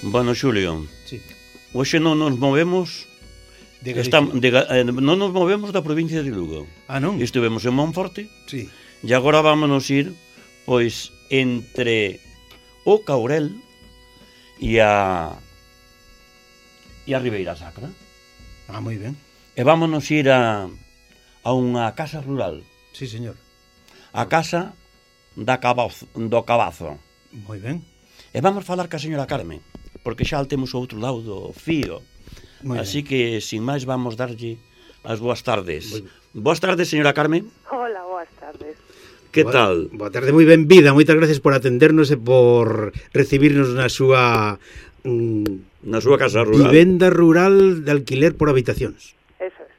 Bueno, Xulio, Sí. hoxe non nos movemos De Galicia. non nos movemos da provincia de Lugo. Ah, non? Estivemos en Monforte Sí. e agora vámonos ir pois entre o Caurel e a Ribeira Sacra. Ah, moi ben. E vámonos ir a unha casa rural, Sí, señor. a casa do Cabazo. Moi ben. E vamos falar ca señora Carmen, porque xa temos o outro lado do fío. Moi Así ben. que, sin máis, vamos darlle as boas tardes. Moi... Boas tardes, señora Carmen. Hola, boas tardes. Que tal? Boa tarde, moi ben vida. Moitas gracias por atendernos e por recibirnos na súa Na súa casa rural. vivenda rural de alquiler por habitacións. Eso es.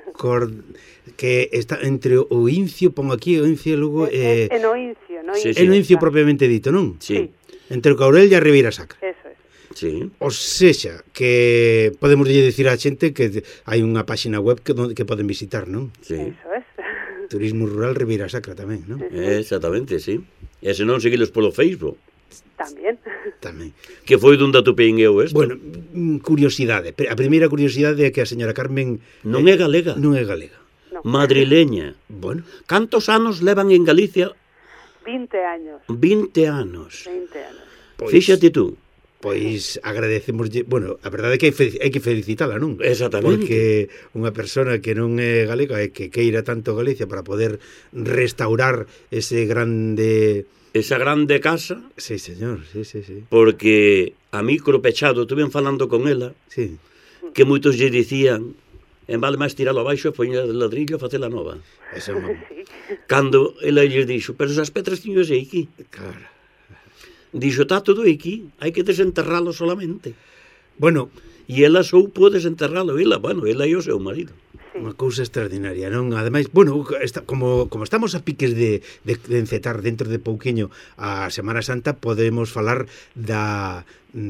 Que está entre o Incio, pongo aquí, o Incio Lugo En Oincio, no Sí, Incio. sí. en o Incio propiamente dito, non? Sí, Entre o Caurel e a Ribeira Sacra. Eso es. sí. O sexa, que podemos dicir á xente que hai unha páxina web que poden visitar, non? Sí. Eso es. Turismo Rural Ribeira Sacra tamén, non? Exactamente, sí. E se non, seguilos polo Facebook, También. Tamén. que foi dun dato eu esto. Bueno, curiosidade. A primeira curiosidade é que a señora Carmen Non é galega, non é galega. No. madrileña. Bueno, Cantos anos levan en Galicia? 20 años. 20 anos. 20 anos. pois, Fíxate tú. Pois agradecemoslle, bueno, a verdade é que hai que felicitala, non? Exactamente. Porque unha persona que non é galega e que queira tanto Galicia para poder restaurar ese grande... Esa grande casa, Sí, señor, sí, sí, sí. porque a micro pechado, estuve falando con ela, Sí, que moitos lle dicían en vale máis tiralo abaixo e poñer de ladrillo e facela nova. eso non... Sí. Cando ela lle dixo, pero esas pedras tiños aquí. Claro. Dixo, está todo aquí, hai que desenterralo solamente. Bueno, E ela soupo desenterralo, ela e o seu marido. Sí. unha cousa extraordinaria, non? Ademais, bueno, como estamos a piques de encetar dentro de pouquiño a Semana Santa, podemos falar da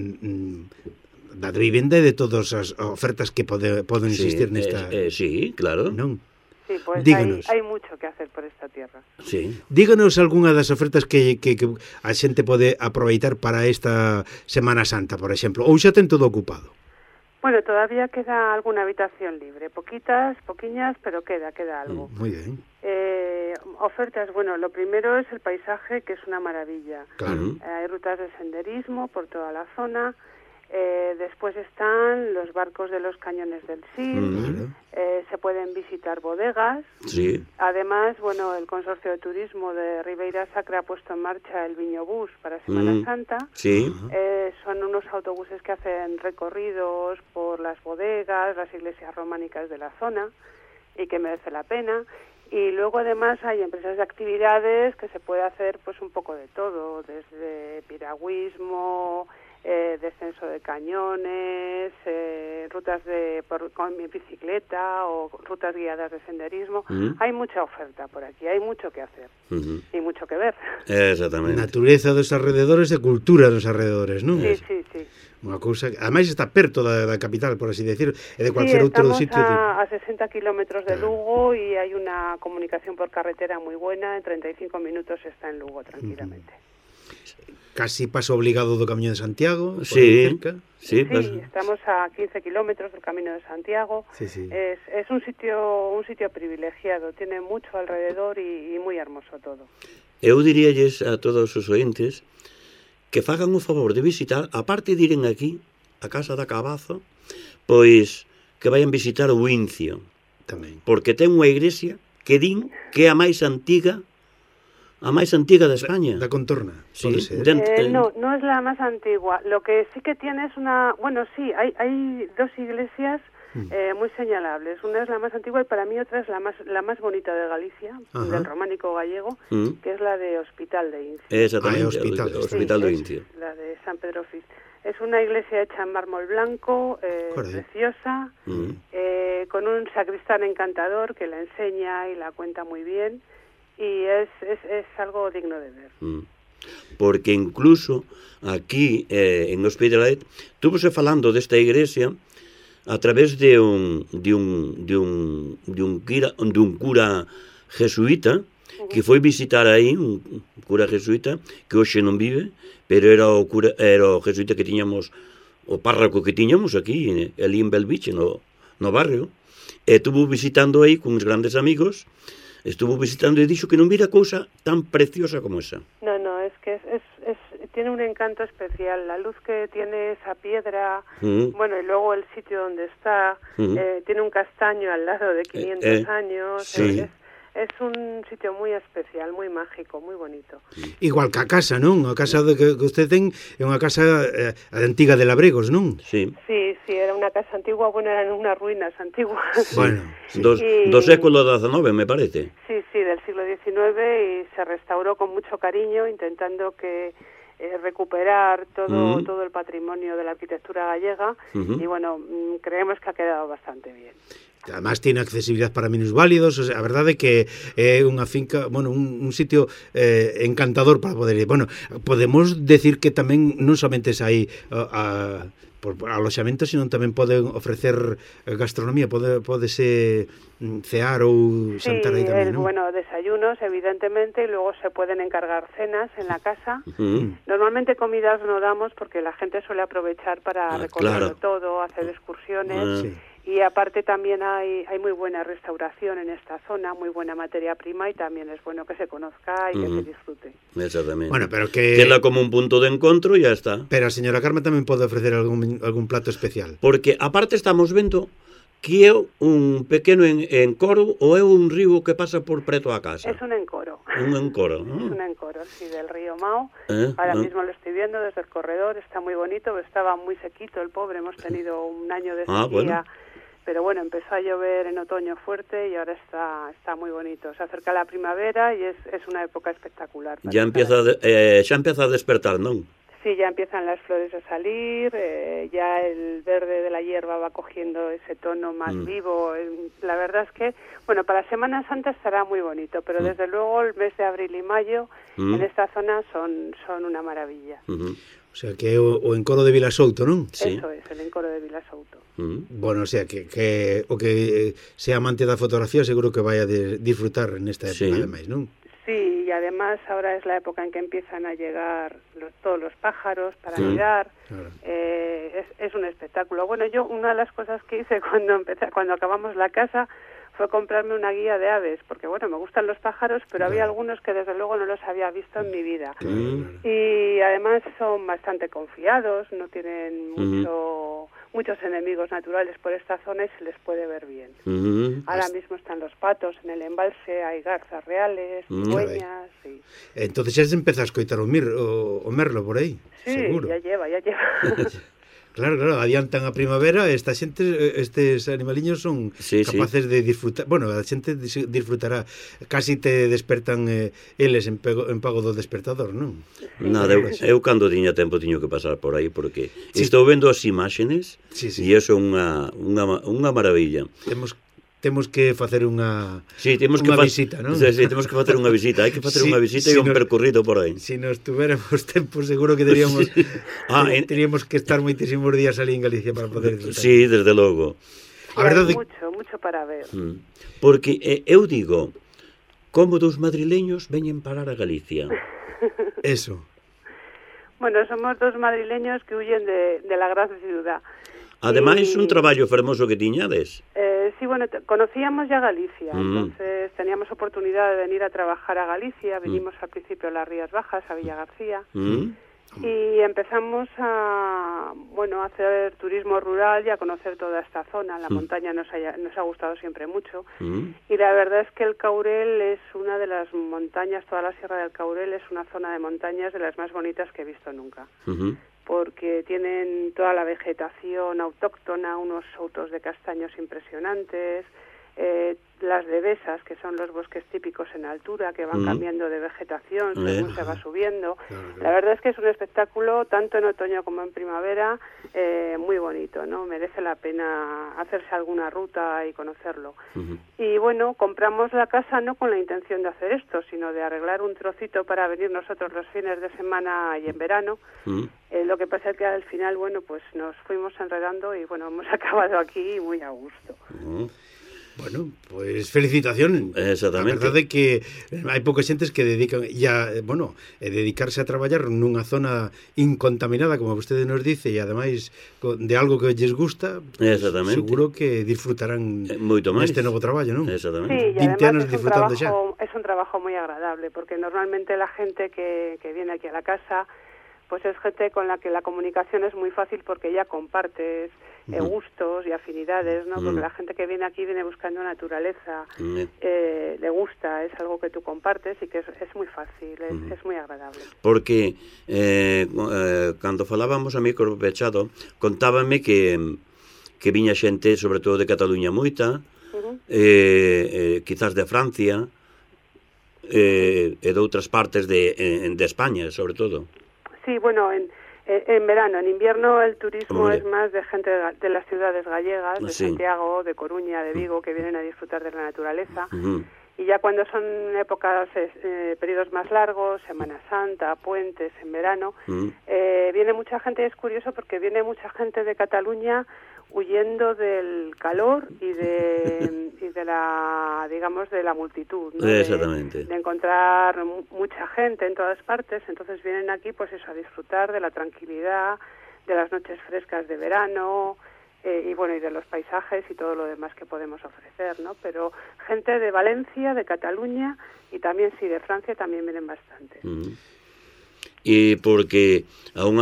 vivenda e de todas as ofertas que poden existir nesta... Sí, claro. Non? Sí, pues Díganos. hay mucho que hacer por esta tierra. Sí. Díganos algunha das ofertas que a xente pode aproveitar para esta Semana Santa, por exemplo, ou xa ten todo ocupado. Bueno, todavía queda alguna habitación libre. Poquiñas, pero queda algo. Moi ben, Ofertas, bueno, lo primero es el paisaje, que es una maravilla. claro. Hay rutas de senderismo por toda la zona. Después están los barcos de los cañones del Sil. Claro. Se pueden visitar bodegas. Sí. Además, bueno, el Consorcio de Turismo de Ribeira Sacra ha puesto en marcha el Viñobús para Semana Santa. Sí. Son unos autobuses que hacen recorridos por las bodegas, las iglesias románicas de la zona, y que merece la pena. Y luego además hay empresas de actividades que se puede hacer pues un poco de todo, desde piragüismo, descenso de cañones, rutas con bicicleta o rutas guiadas de senderismo. Hay mucha oferta por aquí, hay mucho que hacer y mucho que ver. Exactamente. Natureza dos alrededores e cultura dos alrededores, non? Sí. Unha cousa, ademais está perto da capital, por así decir, e de cualquier outro sitio. Estamos a 60 kilómetros de Lugo y hay una comunicación por carretera muy buena. En 35 minutos está en Lugo tranquilamente. Casi paso obligado do Camiño de Santiago, por Sí. aí cerca. Sí, Sí, pues, estamos a 15 kilómetros del Camino de Santiago. Sí, sí. Es un sitio privilegiado, tiene mucho alrededor y muy hermoso todo. eu diríalles a todos os ointes que fagan o favor de visitar, aparte de iren aquí, a Casa da Cabazo, pois que vayan visitar o Incio, Tamén. porque ten unha iglesia que din que é a máis antiga de España. Da contorna, Sí, pode ser. No es la más antigua. Lo que sí que tiene es una... Bueno, sí, hay dos iglesias muy señalables. Una es la más antigua y para mí otra es la más bonita de Galicia, Ajá. del románico gallego, que es la de Hospital de Incio. Exactamente, Hospital. o Hospital do es Incio. la de San Pedro Fis. Es una iglesia hecha en mármol blanco, Joder. preciosa, con un sacristán encantador que la enseña y la cuenta muy bien, y es algo digno de ver. Porque incluso aquí en Hospitalet túvose falando desta iglesia a través de un cura jesuíta que foi visitar aí, un cura jesuíta que hoxe non vive, pero era o jesuíta que tiñamos o párroco que tiñamos aquí, ali en Belviche, no barrio, e estuvo visitando aí con uns grandes amigos, estuvo visitando e dixo que non vira cousa tan preciosa como esa. No, es que tiene un encanto especial. La luz que tiene esa piedra, bueno, y luego el sitio donde está, tiene un castaño al lado de 500 años. Sí. Es un sitio muy especial, muy mágico, muy bonito. Igual que a casa, non? A casa que usted ten é unha casa antiga de Labregos, non? Sí. Sí, era una casa antigua, bueno, eran unas ruinas antiguas. Bueno, sí. Do século XIX, me parece. Sí, del siglo XIX, y se restauró con mucho cariño, intentando que recuperar todo el patrimonio de la arquitectura gallega, y bueno, creemos que ha quedado bastante bien. Además tiene accesibilidad para minusválidos, o sea, a verdade é que é unha finca, bueno, un sitio encantador para poder ir. Bueno, podemos decir que tamén non somente hai por aloxamento, sino tamén poden ofrecer gastronomía, podese cear ou xantar aí tamén, non? Bueno, desayunos, evidentemente, y luego se pueden encargar cenas en la casa. Normalmente comidas no damos porque la gente suele aprovechar para recorrerlo todo, hacer excursiones. Sí. Y aparte también hay muy buena restauración en esta zona, muy buena materia prima, y también es bueno que se conozca y que se disfrute. Exactamente. Bueno, pero que queda como un punto de encontro e ya está. Pero a señora Carmen tamén pode ofrecer algún plato especial. Porque aparte estamos vendo que é un pequeno encoro ou é un río que pasa por preto a casa. Es un encoro. Un encoro, ¿no? Es un encoro, sí, del río Mao. Ahora mismo lo estoy viendo desde el corredor, está muy bonito, estaba muy sequito el pobre, hemos tenido un año de sequía. Bueno. Pero bueno, empezó a llover en otoño fuerte y ahora está muy bonito. Se acerca la primavera y es una época espectacular. Ya empieza a despertar, ¿no? Sí, ya empiezan las flores a salir, ya el verde de la hierba va cogiendo ese tono más vivo. La verdad es que, bueno, para Semana Santa estará muy bonito, pero desde luego el mes de abril y mayo en esta zona son una maravilla. O sea, que o encoro de Vilasouto, non? Sí. Eso es, el encoro de Vilasouto. Bueno, o sea, que o que sea amante da fotografía seguro que vai a disfrutar nesta época, ademais, non? Sí, y además ahora es la época en que empiezan a llegar todos los pájaros para mirar. Claro. Es un espectáculo. Bueno, yo una de las cosas que hice cuando acabamos la casa fue comprarme una guía de aves, porque bueno, me gustan los pájaros, pero había algunos que desde luego no los había visto en mi vida. Y además son bastante confiados, no tienen muchos enemigos naturales por esta zona y se les puede ver bien. Ahora mismo están los patos en el embalse, hay garzas reales, cigüeñas. Sí. Entonces xa se empeza a escoitar o merlo por aí, sí, seguro. ya lleva. Claro, adiantan a primavera, esta xente, estes animaliños son capaces de disfrutar, bueno, a xente disfrutará, casi te despertan eles en pago do despertador, non? Nada, eu cando tiña tempo tiño que pasar por aí, porque estou vendo as imaxenes e iso é unha maravilla. Temos que facer unha visita, non? Sí, temos que facer unha visita. Hai que facer unha visita e un percorrido por aí. Se nos tuveramos tempo, seguro que teríamos que estar moitísimos días ali en Galicia para poder disfrutar. Sí, desde logo. A verdade, mucho para ver. Porque eu digo, como dos madrileños veñen parar a Galicia? Eso. Bueno, somos dos madrileños que huyen de la gran ciudad. Ademais, un traballo fermoso que tiñades. Sí, bueno, conocíamos ya Galicia, entonces teníamos oportunidad de venir a trabajar a Galicia, vinimos al principio a las Rías Bajas, a Villa García, y empezamos a hacer turismo rural y a conocer toda esta zona. La montaña nos ha gustado siempre mucho, y la verdad es que el Caurel es una de las montañas, toda la Sierra del Caurel es una zona de montañas de las más bonitas que he visto nunca. Porque tienen toda la vegetación autóctona, unos soutos de castaños impresionantes, las devesas, que son los bosques típicos en altura, que van cambiando de vegetación según se va subiendo. La verdad es que es un espectáculo, tanto en otoño como en primavera, muy bonito, ¿no? Merece la pena hacerse alguna ruta y conocerlo. Y bueno, compramos la casa no con la intención de hacer esto, sino de arreglar un trocito para venir nosotros los fines de semana y en verano. Lo que pasa es que al final, bueno, pues nos fuimos enredando y bueno, hemos acabado aquí muy a gusto. Bueno, pois felicitación. Exactamente. A verdade é que hai poucas xentes que dedican dedicarse a traballar nunha zona incontaminada, como vostede nos dice, e ademais de algo que lles gusta, Exactamente. seguro que disfrutarán Moito máis. neste novo traballo, non? Exactamente. Sí, y 20 anos además disfrutando xa. es un trabajo muy agradable, porque normalmente la gente que viene aquí a la casa, pues es gente con la que la comunicación es muy fácil porque ya compartes gustos y afinidades, ¿no? Porque la gente que viene aquí viene buscando naturaleza, le gusta, es algo que tú compartes y que es muy fácil, es muy agradable. Porque cando falábamos a micro pechado, contábame que viña xente, sobre todo de Cataluña moita, quizás de Francia, e de outras partes de España, sobre todo. Sí, bueno, en verano, en invierno el turismo Hombre. es más de gente de las ciudades gallegas, de Sí. Santiago, de Coruña, de Vigo, que vienen a disfrutar de la naturaleza. Ujú. Y ya cuando son épocas, periodos más largos, Semana Santa, puentes, en verano, viene mucha gente, y es curioso porque viene mucha gente de Cataluña huyendo del calor y de la, digamos, de la multitud, ¿no? Exactamente. De encontrar mucha gente en todas partes, entonces vienen aquí, pues eso, a disfrutar de la tranquilidad, de las noches frescas de verano, y bueno, y de los paisajes y todo lo demás que podemos ofrecer, ¿no? Pero gente de Valencia, de Cataluña y también, sí, de Francia también vienen bastante. E porque aún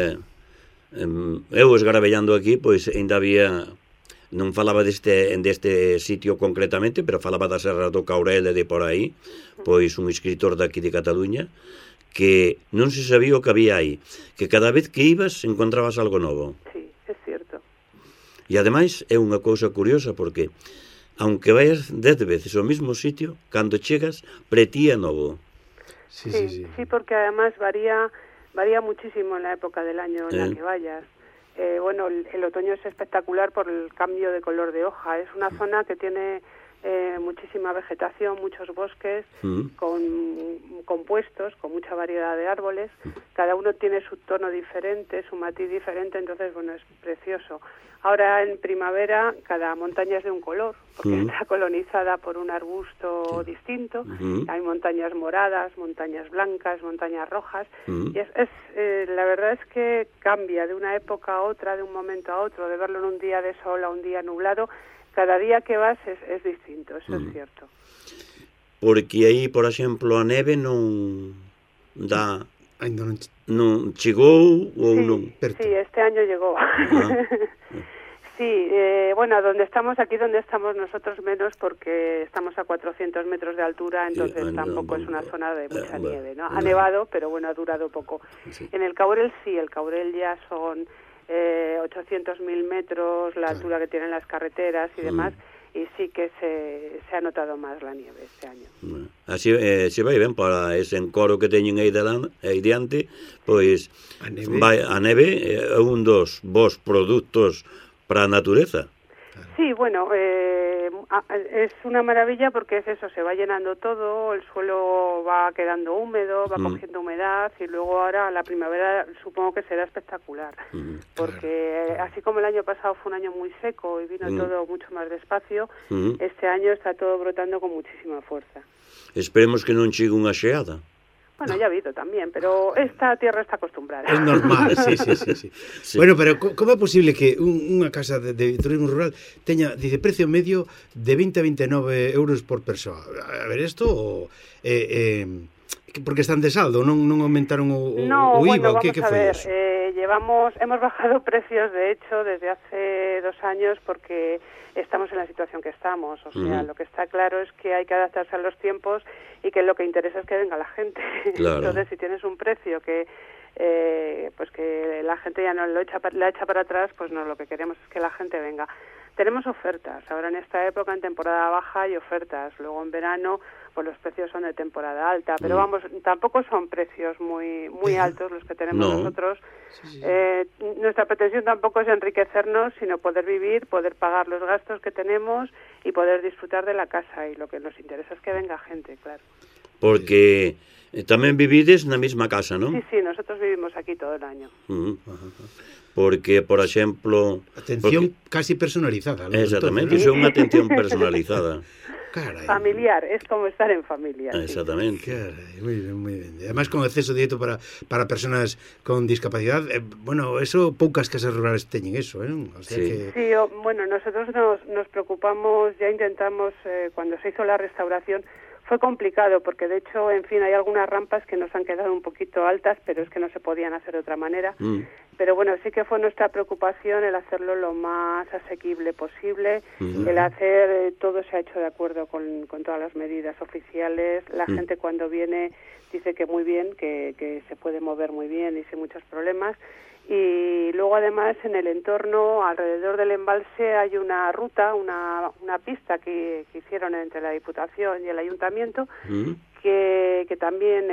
eu esgarabellando aquí, pois ainda había, non falaba deste sitio concretamente, pero falaba da Serra do Caurel e de por aí, pois un escritor daqui de Cataluña, que non se sabía o que había aí, que cada vez que ibas encontrabas algo novo. Sí, es cierto. E ademais é unha cousa curiosa, porque aunque vayas 10 veces ao mesmo sitio, cando chegas, pre ti é novo. Sí, porque además varía muchísimo en la época del año en la que vayas. Bueno, el otoño es espectacular por el cambio de color de hoja. Es una zona que tiene muchísima vegetación, muchos bosques compuestos, con mucha variedad de árboles. Cada uno tiene su tono diferente, su matiz diferente, entonces, bueno, es precioso. Ahora en primavera cada montaña es de un color, porque está colonizada por un arbusto distinto. Hay montañas moradas, montañas blancas, montañas rojas. Y la verdad es que cambia de una época a otra, de un momento a otro, de verlo en un día de sol a un día nublado. Cada día que vas es distinto, eso es cierto. Porque aí, por exemplo, a neve non dá... Ainda non chegou ou non? Sí, este año llegó. Sí, bueno, donde estamos nosotros menos porque estamos a 400 metros de altura, entonces tampoco es una zona de mucha nieve, ¿no? Ha nevado, pero bueno, ha durado poco. Sí. En el Caurel sí, el Caurel ya son 800.000 metros, la altura que tienen las carreteras y demás, y sí que se ha notado más la nieve este año. Así se vai ben para ese encoro que teñen aí diante, pois a neve é un dos vos produtos para a natureza. Sí, bueno, es una maravilla porque es eso, se va llenando todo, el suelo va quedando húmedo, va cogiendo humedad y luego ahora la primavera supongo que será espectacular, porque así como el año pasado fue un año muy seco y vino todo mucho más despacio, este año está todo brotando con muchísima fuerza. Esperemos que non chegue unha xeada. Bueno, ya ha habido también, pero esta tierra está acostumbrada. Es normal, sí. Bueno, pero como é posible que unha casa de turismo rural teña, dice, precio medio de 20 a 29 euros por persoa? A ver, isto porque están de saldo, non aumentaron o IVA, bueno, que foi eso? Hemos bajado precios, de hecho, desde hace 2 años porque estamos en la situación que estamos. O sea, lo que está claro es que hay que adaptarse a los tiempos y que lo que interesa es que venga la gente. Claro. Entonces, si tienes un precio que pues que la gente ya no la echa para atrás, pues no, lo que queremos es que la gente venga. Tenemos ofertas, ahora en esta época, en temporada baja, hay ofertas. Luego en verano, pues los precios son de temporada alta. Pero vamos, tampoco son precios muy altos los que tenemos nosotros. Sí. Nuestra pretensión tampoco es enriquecernos, sino poder vivir, poder pagar los gastos que tenemos y poder disfrutar de la casa. Y lo que nos interesa es que venga gente, claro. Porque tamén vivides na mesma casa, non? Sí, nosotros vivimos aquí todo el año. Porque, por exemplo... Atención casi personalizada. ¿No? Exactamente, Entonces, iso é unha atención personalizada. Caray. Familiar, es como estar en familia. Sí. Exactamente. Caray, muy bien, muy bien. Además, con acceso directo para personas con discapacidad, bueno, eso poucas casas rurales teñen eso, ¿eh? O sea Sí. que... Sí, bueno, nosotros nos preocupamos, ya intentamos, cuando se hizo la restauración, fue complicado porque de hecho, en fin, hay algunas rampas que nos han quedado un poquito altas, pero es que no se podían hacer de otra manera. Pero bueno, sí que fue nuestra preocupación el hacerlo lo más asequible posible, el hacer, todo se ha hecho de acuerdo con todas las medidas oficiales, la gente cuando viene dice que muy bien, que se puede mover muy bien y sin muchos problemas. Y luego además en el entorno, alrededor del embalse, hay una ruta, una pista que hicieron entre la Diputación y el Ayuntamiento, que también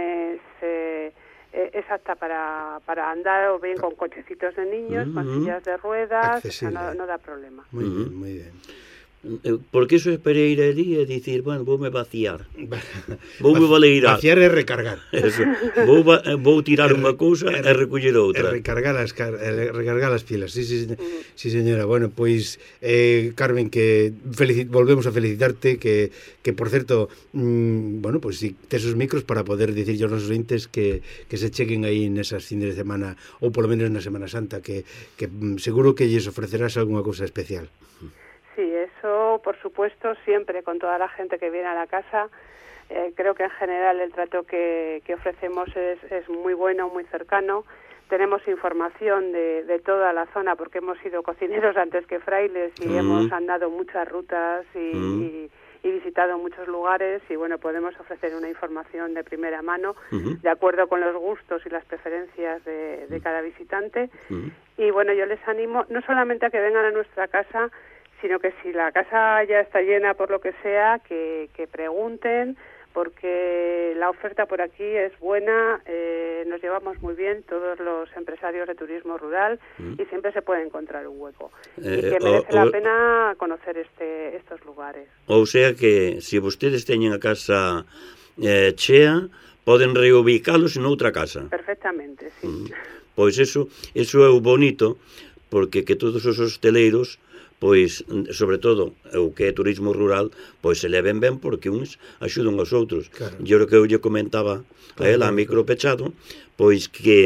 es apta para andar o bien con cochecitos de niños, con sillas de ruedas, o sea, no da problema. Muy bien, muy bien. Porque eso esperei ir ali e dicir, bueno, voume vaciar. Voume valeirar. Vaciar é recargar. Eso. Vou tirar unha cousa e recoller outra. Recargar as pilas. Sí, señora. Bueno, pois Carmen, que volvemos a felicitarte, que por certo, bueno, pois si tes os micros para poder dicir aos nosos ointes que se cheguen aí nesas fines de semana ou polo menos na Semana Santa, que seguro que lles ofrecerás algunha cousa especial. Sí, eso por supuesto siempre con toda la gente que viene a la casa. Creo que en general el trato que ofrecemos es muy bueno, muy cercano. Tenemos información de toda la zona porque hemos sido cocineros antes que frailes y hemos andado muchas rutas y visitado muchos lugares y bueno, podemos ofrecer una información de primera mano de acuerdo con los gustos y las preferencias de cada visitante. Y bueno, yo les animo no solamente a que vengan a nuestra casa, sino que si la casa ya está llena por lo que sea, que pregunten, porque la oferta por aquí es buena, nos llevamos muy bien todos los empresarios de turismo rural y siempre se puede encontrar un hueco. Y que merece la pena conocer estos lugares. Ou sea que, se vostedes teñen a casa chea, poden reubicalos en outra casa. Perfectamente, sí. Pois eso é o bonito, porque que todos os hosteleiros pois, sobre todo, o que é turismo rural, pois se leven ben porque uns axudan aos outros. Claro. E o que eu lle comentaba a ela, a micro pechado, pois que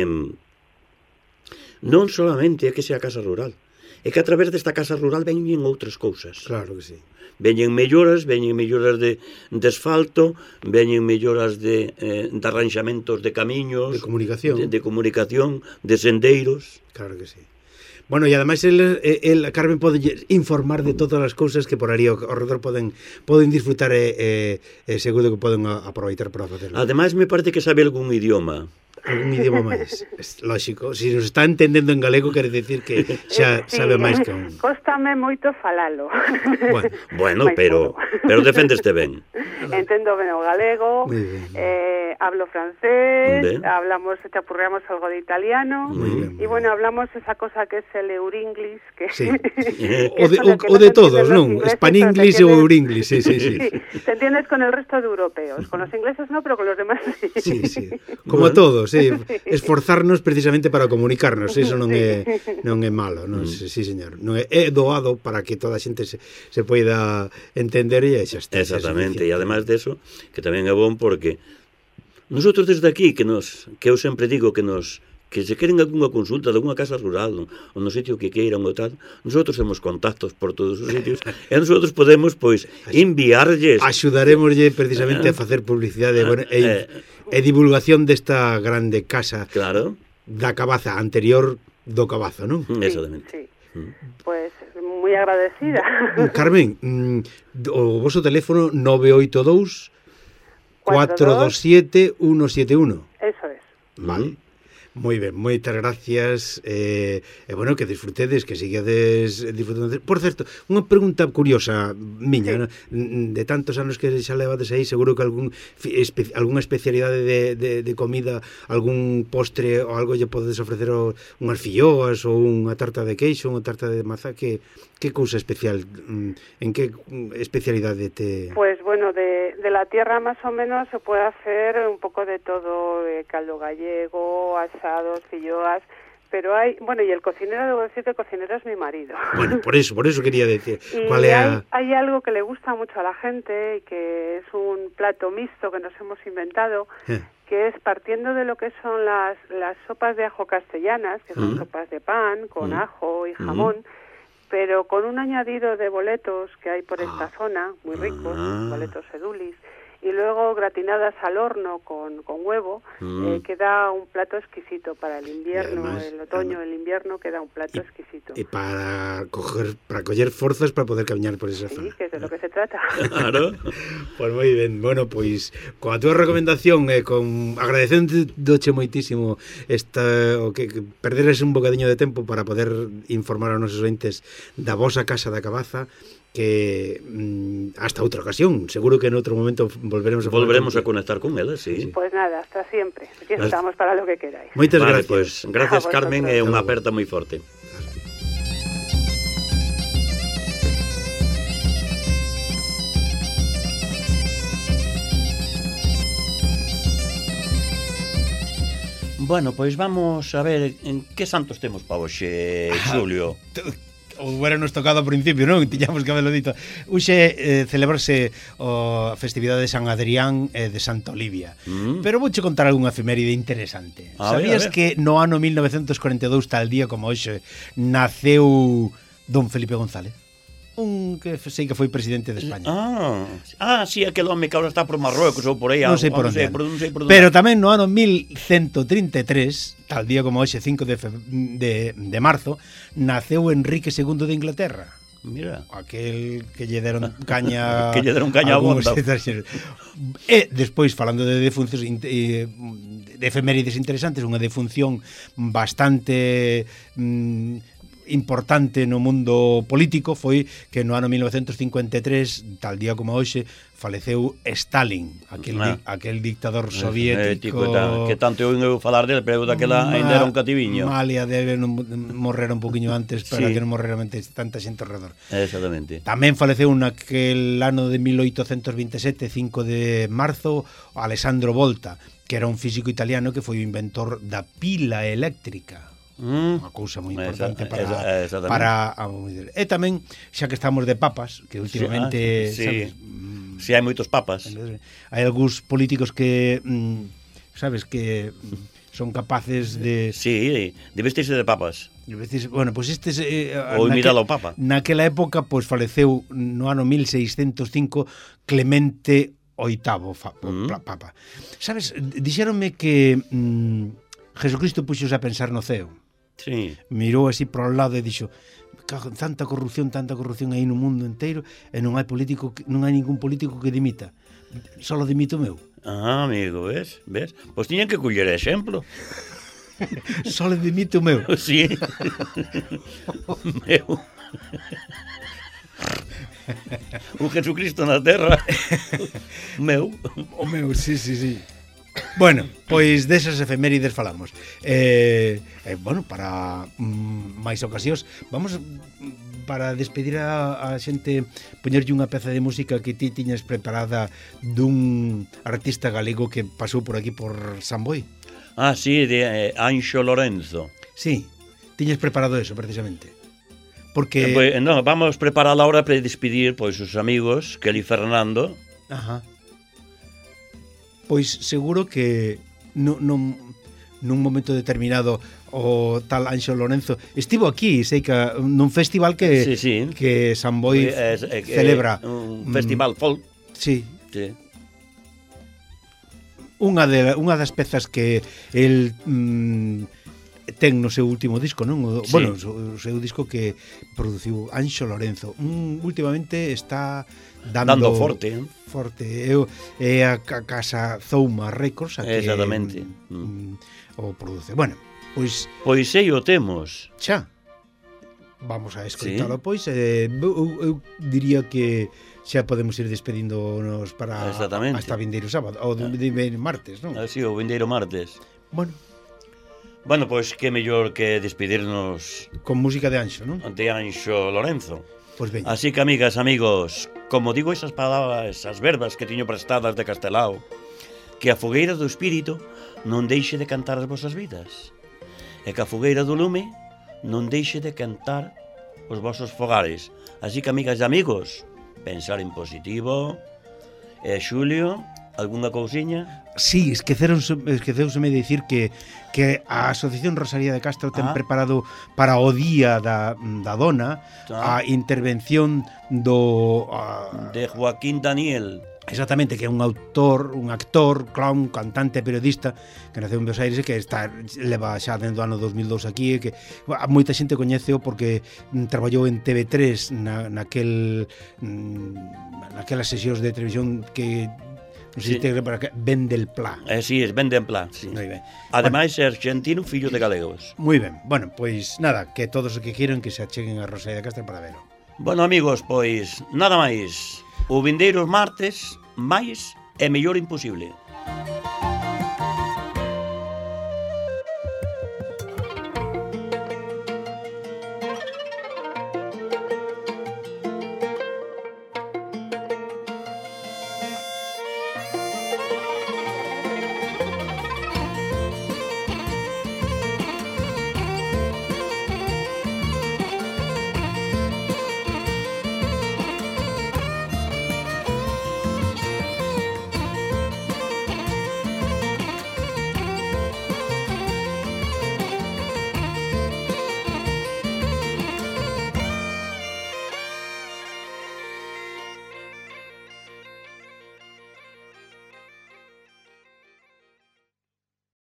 non solamente é que sea casa rural, é que a través desta casa rural veñen outras cousas. Claro que sí. Veñen melloras de asfalto, veñen melloras de arranxamentos de camiños, de comunicación, de sendeiros. Claro que sí. Bueno, e ademais Carmen pode informar de todas as cousas que por aí ao redor poden disfrutar e seguro que poden aproveitar para facerlo. Ademais me parece que sabe algún idioma. Algún idioma máis, lógico. Se nos está entendendo en galego, quere dicir que xa sabe máis que un... Cóstame moito falalo. Bueno, pero defendeste ben. Entendo ben o galego, hablo francés, chapurreamos algo de italiano, y bueno, hablamos esa cosa que es el Euringlish, que sí. o de todos, non? Spanglish ou Euringlish, sí. Te entiendes con el resto de europeos, con los ingleses no, pero con los demás sí. Sí. Como todos, sí. Esforzarnos precisamente para comunicarnos, eso non é malo, non? Sí, señor. Non é doado para que toda a xente se poida entender e xa está. Exactamente, e además de eso, que tamén é bon porque nosotros desde aquí, que eu sempre digo que se queren algunha consulta de algunha casa rural ou no sitio que queiran ou tal, nosotros temos contactos por todos os sitios e nosotros podemos, pois, enviarlles... Axudaremoslle precisamente a facer publicidade e divulgación desta grande casa da Cabaza, anterior do Cabazo, non? Exactamente. Pues moi agradecida. Carmen, o vosso teléfono 982 427 171. Eso es. Vale. Moi ben, moitas gracias bueno, que disfrutedes, que sigades disfrutando. Por certo, unha pregunta curiosa miña, de tantos anos que xa levades aí, seguro que algunha especialidade de comida, algún postre ou algo lle podes ofrecer unhas filloas ou unha tarta de queixo, unha tarta de mazá, que cousa especial, en que especialidade te... Pues bueno, bueno, de la tierra más o menos se puede hacer un poco de todo, caldo gallego, asados, filloas, pero hay, bueno, y el cocinero, debo decir que el cocinero es mi marido. Bueno, por eso quería decir. Y ¿Cuál es hay algo que le gusta mucho a la gente, y que es un plato mixto que nos hemos inventado, que es partiendo de lo que son las sopas de ajo castellanas, que son sopas de pan con ajo y jamón, pero con un añadido de boletos que hay por esta zona, muy ricos, boletos edulis, y luego gratinadas al horno con huevo, queda un plato exquisito para el invierno, además, el otoño, el invierno, queda un plato exquisito. Y para coger fuerzas para poder caminar por esa zona. Sí, que es de lo que se trata. Claro. Pues moi ben, bueno, pois coa túa recomendación con agradecéndoche moitísimo o que perderes un bocadiño de tempo para poder informar aos nosos ointes da vosa Casa da Cabaza, que hasta outra ocasión, seguro que en outro momento volveremos a conectar con ela, sí. Pues nada, hasta siempre. Aquí estamos para lo que queráis. Moitas gracias. Pues gracias, Carmen, e unha aperta moi forte. Bueno, pois vamos a ver en que santos temos para hoxe, Xulio. O hubiera nos tocado ao principio, non? Tiñamos que haberlo dito. Uxe celebrarse a festividade de San Adrián e de Santa Olivia. Pero vouche contar algunha efeméride interesante. Sabías que no ano 1942, tal día como hoxe, naceu don Felipe González? Un que sei que foi presidente de España. Sí, aquel home que ahora está por Marruecos ou por aí. Non sei por onde. Pero tamén no ano 1133, tal día como hoxe, 5 de marzo, naceu Enrique II de Inglaterra. Mira. Aquel que lle deron caña que lle deron caña a bonda. E despois, falando de defuncións de efemérides interesantes, unha defunción bastante importante no mundo político foi que no ano 1953, tal día como hoxe, faleceu Stalin, aquel dictador soviético que tanto eu falar del, pero daquela ainda era un cativiño. Malia debe morrer un poquinho antes para que non morrera tanta xente alrededor. Exactamente. Tamén faleceu naquel ano de 1827, 5 de marzo, Alessandro Volta, que era un físico italiano que foi o inventor da pila eléctrica. Unha cousa moi importante para e tamén, xa que estamos de papas, que últimamente sabes, hai moitos papas. Hai algúns políticos que sabes que son capaces de de vestirse de papas. Bueno, pois estes ou imitar ao papa. Naquela época pois faleceu no ano 1605 Clemente VIII papa. Sabes, dixéronme que Jesucristo puxose a pensar no ceo. Sí. Mirou así para o lado e dixo: tanta corrupción aí no mundo inteiro e non hai ningún político que dimita. Só dimito o meu. Amigo, ves? Pois tiñan que coller exemplo. Só dimito o meu. Sí. Meu. Un Jesucristo na terra. O meu, sí. Bueno, pois desas efemérides falamos. Bueno, para máis ocasións vamos para despedir a xente, poñerlle unha peza de música que ti tiñas preparada dun artista galego que pasou por aquí por San Boi. Sí, de Anxo Lorenzo. Sí, tiñas preparado eso precisamente. Porque vamos preparar a hora para despedir pois os amigos, Kelly Fernando. Pois seguro que nun momento determinado o tal Anxo Lorenzo estivo aquí, sei que nun festival que San Boi celebra, un festival folk. Sí. Unha das pezas que el ten no seu último disco, non? Bueno, o seu disco que produciu Anxo Lorenzo. Últimamente está dando forte. É a casa Zouma Records, a que exactamente o produce. Bueno, pois aí o temos. Xa. Vamos a escoitalo, pois. Eu diría que xa podemos ir despedíndonos para hasta vindeiro sábado, ou vindeiro martes, non? Sí, o vindeiro martes. Bueno, pois que mellor que despedirnos con música de Anxo, non? De Anxo Lorenzo. Pois ben. Así que, amigas, amigos, como digo esas palabras, esas verbas que teño prestadas de Castelao, que a fogueira do espírito non deixe de cantar as vosas vidas, e que a fogueira do lume non deixe de cantar os vosos fogares. Así que, amigas e amigos, pensar en positivo. Xulio, algunha cousiña? Sí, esqueceuseme de dicir que a Asociación Rosalía de Castro ten preparado para o día da dona a intervención de Joaquín Daniel. Exactamente, que é un actor, clown, cantante, periodista que naceu en Buenos Aires e que leva xa dentro do ano 2002 aquí e que moita xente coñeceo porque traballou en TV3 naquelas sesións de televisión que non sei se Ben del Pla. Sí, es Ben del Pla, sí. Moi ben. Ademais, é argentino, fillo de galegos. Moi ben. Bueno, pois nada, que todos os que queiran que se acheguen a Rosalía de Castro para verlo. Bueno, amigos, pois nada máis. O vindeiros martes, máis e mellor imposible.